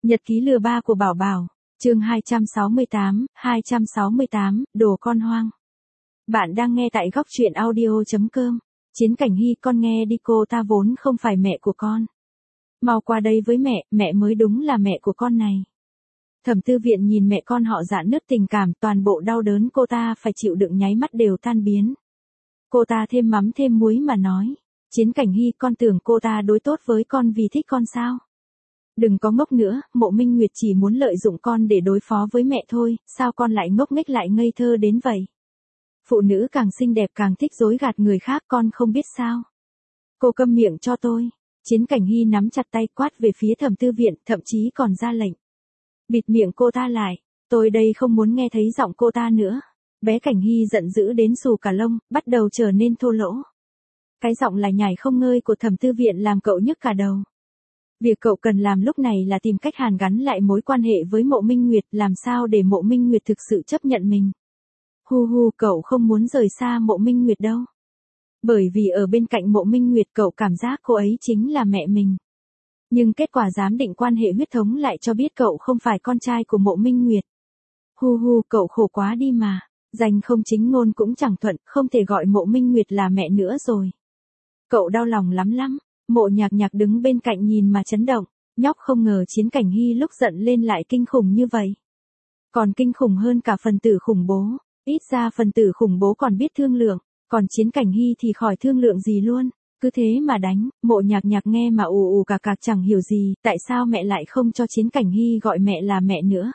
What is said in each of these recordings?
Nhật ký lừa ba của Bảo Bảo, chương 268, đồ con hoang. Bạn đang nghe tại góc truyện audio.com. Chiến Cảnh Hy, con nghe đi, cô ta vốn không phải mẹ của con. Mau qua đây với mẹ mới đúng là mẹ của con này. Thẩm Tư Viện nhìn mẹ con họ rạn nứt tình cảm, toàn bộ đau đớn cô ta phải chịu đựng nháy mắt đều tan biến. Cô ta thêm mắm thêm muối mà nói, Chiến Cảnh Hy, con tưởng cô ta đối tốt với con vì thích con sao? Đừng có ngốc nữa, Mộ Minh Nguyệt chỉ muốn lợi dụng con để đối phó với mẹ thôi, sao con lại ngốc nghếch lại ngây thơ đến vậy? Phụ nữ càng xinh đẹp càng thích dối gạt người khác, con không biết sao? Cô câm miệng cho tôi. Chiến Cảnh Hy nắm chặt tay quát về phía Thẩm Tư Viện, thậm chí còn ra lệnh. Bịt miệng cô ta lại, tôi đây không muốn nghe thấy giọng cô ta nữa. Bé Cảnh Hy giận dữ đến xù cả lông, bắt đầu trở nên thô lỗ. Cái giọng lải nhải không ngơi của Thẩm Tư Viện làm cậu nhức cả đầu. Việc cậu cần làm lúc này là tìm cách hàn gắn lại mối quan hệ với Mộ Minh Nguyệt, làm sao để Mộ Minh Nguyệt thực sự chấp nhận mình. Cậu không muốn rời xa Mộ Minh Nguyệt đâu. Bởi vì ở bên cạnh Mộ Minh Nguyệt cậu cảm giác cô ấy chính là mẹ mình. Nhưng kết quả giám định quan hệ huyết thống lại cho biết cậu không phải con trai của Mộ Minh Nguyệt. Cậu khổ quá đi mà. Danh không chính ngôn cũng chẳng thuận, không thể gọi Mộ Minh Nguyệt là mẹ nữa rồi. Cậu đau lòng lắm. Mộ Nhạc Nhạc đứng bên cạnh nhìn mà chấn động, nhóc không ngờ Chiến Cảnh Hy lúc giận lên lại kinh khủng như vậy. Còn kinh khủng hơn cả phần tử khủng bố, ít ra phần tử khủng bố còn biết thương lượng, còn Chiến Cảnh Hy thì khỏi thương lượng gì luôn, cứ thế mà đánh. Mộ Nhạc Nhạc nghe mà ù cạc chẳng hiểu gì, tại sao mẹ lại không cho Chiến Cảnh Hy gọi mẹ là mẹ nữa.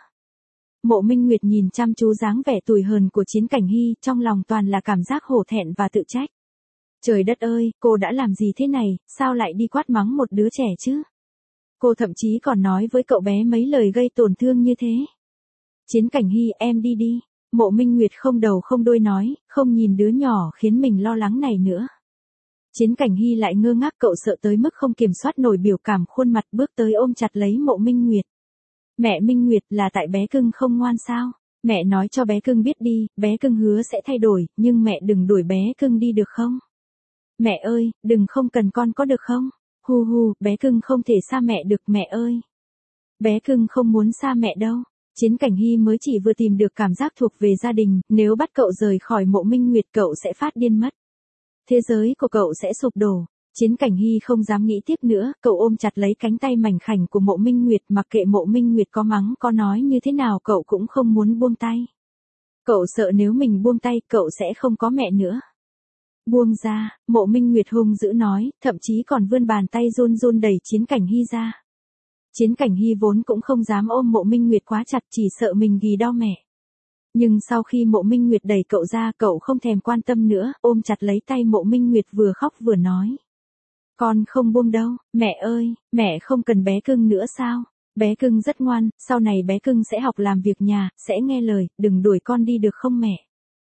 Mộ Minh Nguyệt nhìn chăm chú dáng vẻ tủi hờn của Chiến Cảnh Hy, trong lòng toàn là cảm giác hổ thẹn và tự trách. Trời đất ơi, cô đã làm gì thế này, sao lại đi quát mắng một đứa trẻ chứ? Cô thậm chí còn nói với cậu bé mấy lời gây tổn thương như thế. Chiến Cảnh Hy, em đi. Mộ Minh Nguyệt không đầu không đuôi nói, không nhìn đứa nhỏ khiến mình lo lắng này nữa. Chiến Cảnh Hy lại ngơ ngác, cậu sợ tới mức không kiểm soát nổi biểu cảm khuôn mặt, bước tới ôm chặt lấy Mộ Minh Nguyệt. Mẹ Minh Nguyệt, là tại bé cưng không ngoan sao? Mẹ nói cho bé cưng biết đi, bé cưng hứa sẽ thay đổi, nhưng mẹ đừng đuổi bé cưng đi được không? Mẹ ơi, đừng không cần con có được không? Bé cưng không thể xa mẹ được mẹ ơi. Bé cưng không muốn xa mẹ đâu. Chiến Cảnh Hy mới chỉ vừa tìm được cảm giác thuộc về gia đình, nếu bắt cậu rời khỏi Mộ Minh Nguyệt cậu sẽ phát điên mất. Thế giới của cậu sẽ sụp đổ. Chiến Cảnh Hy không dám nghĩ tiếp nữa, cậu ôm chặt lấy cánh tay mảnh khảnh của Mộ Minh Nguyệt, mặc kệ Mộ Minh Nguyệt có mắng có nói như thế nào cậu cũng không muốn buông tay. Cậu sợ nếu mình buông tay cậu sẽ không có mẹ nữa. Buông ra, Mộ Minh Nguyệt hung dữ nói, thậm chí còn vươn bàn tay run đẩy Chiến Cảnh Hy ra. Chiến Cảnh Hy vốn cũng không dám ôm Mộ Minh Nguyệt quá chặt, chỉ sợ mình ghi đau mẹ. Nhưng sau khi Mộ Minh Nguyệt đẩy cậu ra, cậu không thèm quan tâm nữa, ôm chặt lấy tay Mộ Minh Nguyệt vừa khóc vừa nói. Con không buông đâu, mẹ ơi, mẹ không cần bé cưng nữa sao? Bé cưng rất ngoan, sau này bé cưng sẽ học làm việc nhà, sẽ nghe lời, đừng đuổi con đi được không mẹ?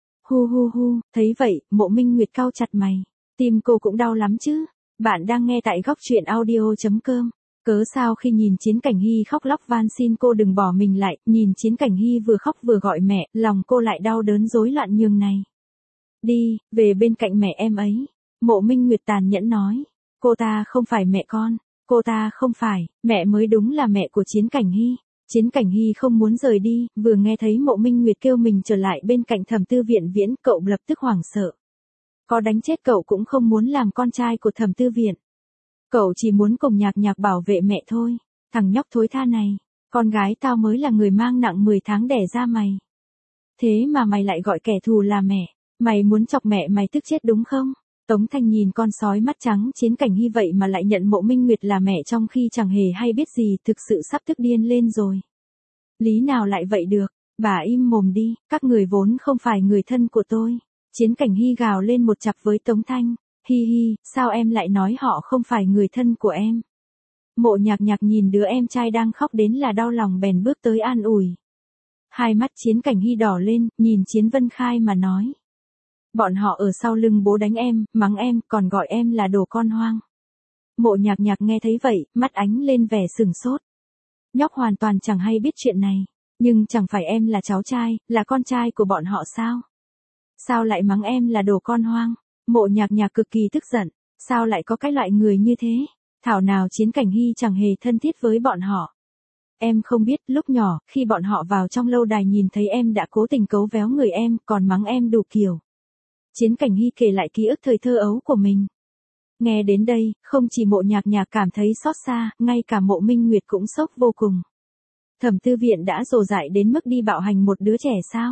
Thấy vậy, Mộ Minh Nguyệt cau chặt mày. Tim cô cũng đau lắm chứ. Bạn đang nghe tại góc truyện audio.com. Cớ sao khi nhìn Chiến Cảnh Hy khóc lóc van xin cô đừng bỏ mình lại, nhìn Chiến Cảnh Hy vừa khóc vừa gọi mẹ, lòng cô lại đau đớn rối loạn nhường này. Đi, về bên cạnh mẹ em ấy. Mộ Minh Nguyệt tàn nhẫn nói. Cô ta không phải mẹ con. Cô ta không phải, mẹ mới đúng là mẹ của Chiến Cảnh Hy. Chiến Cảnh Hy không muốn rời đi, vừa nghe thấy Mộ Minh Nguyệt kêu mình trở lại bên cạnh Thẩm Tư Viện Viễn, cậu lập tức hoảng sợ. Có đánh chết cậu cũng không muốn làm con trai của Thẩm Tư Viện. Cậu chỉ muốn cùng Nhạc Nhạc bảo vệ mẹ thôi. Thằng nhóc thối tha này, con gái tao mới là người mang nặng 10 tháng đẻ ra mày. Thế mà mày lại gọi kẻ thù là mẹ, mày muốn chọc mẹ mày tức chết đúng không? Tống Thanh nhìn con sói mắt trắng Chiến Cảnh Hy vậy mà lại nhận Mộ Minh Nguyệt là mẹ trong khi chẳng hề hay biết gì, thực sự sắp tức điên lên rồi. Lý nào lại vậy được, bà im mồm đi, các người vốn không phải người thân của tôi. Chiến Cảnh Hy gào lên một chặp với Tống Thanh, sao em lại nói họ không phải người thân của em? Mộ Nhạc Nhạc nhìn đứa em trai đang khóc đến là đau lòng bèn bước tới an ủi. Hai mắt Chiến Cảnh Hy đỏ lên, nhìn Chiến Vân Khai mà nói. Bọn họ ở sau lưng bố đánh em, mắng em, còn gọi em là đồ con hoang. Mộ Nhạc Nhạc nghe thấy vậy, mắt ánh lên vẻ sừng sốt. Nhóc hoàn toàn chẳng hay biết chuyện này, nhưng chẳng phải em là cháu trai, là con trai của bọn họ sao? Sao lại mắng em là đồ con hoang? Mộ Nhạc Nhạc cực kỳ tức giận, sao lại có cái loại người như thế? Thảo nào Chiến Cảnh Hy chẳng hề thân thiết với bọn họ. Em không biết, lúc nhỏ, khi bọn họ vào trong lâu đài nhìn thấy em đã cố tình cấu véo người em, còn mắng em đủ kiểu. Chiến Cảnh Hy kể lại ký ức thời thơ ấu của mình. Nghe đến đây, không chỉ Mộ Nhạc Nhạc cảm thấy xót xa, ngay cả Mộ Minh Nguyệt cũng sốc vô cùng. Thẩm Tư Viện đã dồ dại đến mức đi bạo hành một đứa trẻ sao?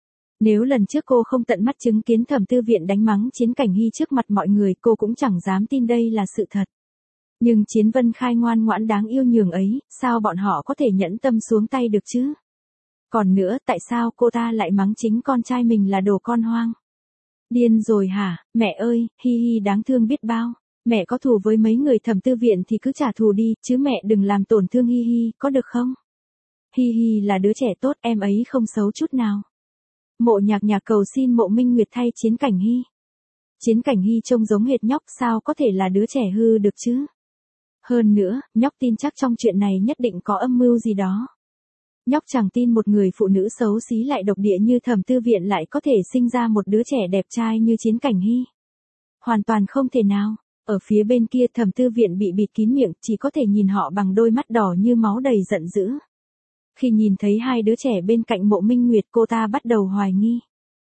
Nếu lần trước cô không tận mắt chứng kiến Thẩm Tư Viện đánh mắng Chiến Cảnh Hy trước mặt mọi người, cô cũng chẳng dám tin đây là sự thật. Nhưng Chiến Vân Khai ngoan ngoãn đáng yêu nhường ấy, sao bọn họ có thể nhẫn tâm xuống tay được chứ? Còn nữa, tại sao cô ta lại mắng chính con trai mình là đồ con hoang? Điên rồi hả, mẹ ơi, Hi Hi đáng thương biết bao. Mẹ có thù với mấy người Thẩm Tư Viện thì cứ trả thù đi, chứ mẹ đừng làm tổn thương Hi Hi, có được không? Hi Hi là đứa trẻ tốt, em ấy không xấu chút nào. Mộ Nhạc Nhạc cầu xin Mộ Minh Nguyệt thay Chiến Cảnh Hy. Chiến Cảnh Hy trông giống hệt nhóc, sao có thể là đứa trẻ hư được chứ? Hơn nữa, nhóc tin chắc trong chuyện này nhất định có âm mưu gì đó. Nhóc chẳng tin một người phụ nữ xấu xí lại độc địa như Thẩm Tư Viện lại có thể sinh ra một đứa trẻ đẹp trai như Chiến Cảnh Hy. Hoàn toàn không thể nào. Ở phía bên kia Thẩm Tư Viện bị bịt kín miệng, chỉ có thể nhìn họ bằng đôi mắt đỏ như máu đầy giận dữ. Khi nhìn thấy hai đứa trẻ bên cạnh Mộ Minh Nguyệt, cô ta bắt đầu hoài nghi.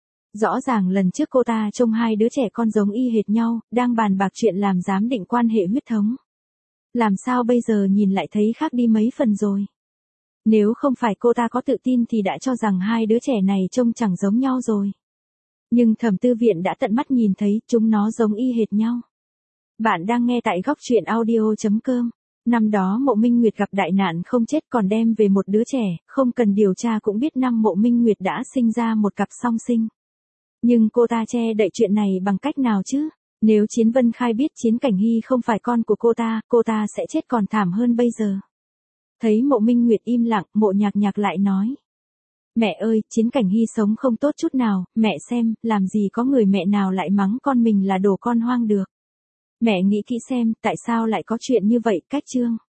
Rõ ràng lần trước cô ta trông hai đứa trẻ con giống y hệt nhau, đang bàn bạc chuyện làm giám định quan hệ huyết thống. Làm sao bây giờ nhìn lại thấy khác đi mấy phần rồi? Nếu không phải cô ta có tự tin thì đã cho rằng hai đứa trẻ này trông chẳng giống nhau rồi. Nhưng Thẩm Tư Viện đã tận mắt nhìn thấy chúng nó giống y hệt nhau. Bạn đang nghe tại góc truyện audio.com. Năm đó Mộ Minh Nguyệt gặp đại nạn không chết còn đem về một đứa trẻ, không cần điều tra cũng biết năm Mộ Minh Nguyệt đã sinh ra một cặp song sinh. Nhưng cô ta che đậy chuyện này bằng cách nào chứ? Nếu Chiến Vân Khai biết Chiến Cảnh Hy không phải con của cô ta sẽ chết còn thảm hơn bây giờ. Thấy Mộ Minh Nguyệt im lặng, Mộ Nhạc Nhạc lại nói. Mẹ ơi, Chiến Cảnh Hy sống không tốt chút nào, mẹ xem, làm gì có người mẹ nào lại mắng con mình là đồ con hoang được. Mẹ nghĩ kỹ xem, tại sao lại có chuyện như vậy, Cách Trương.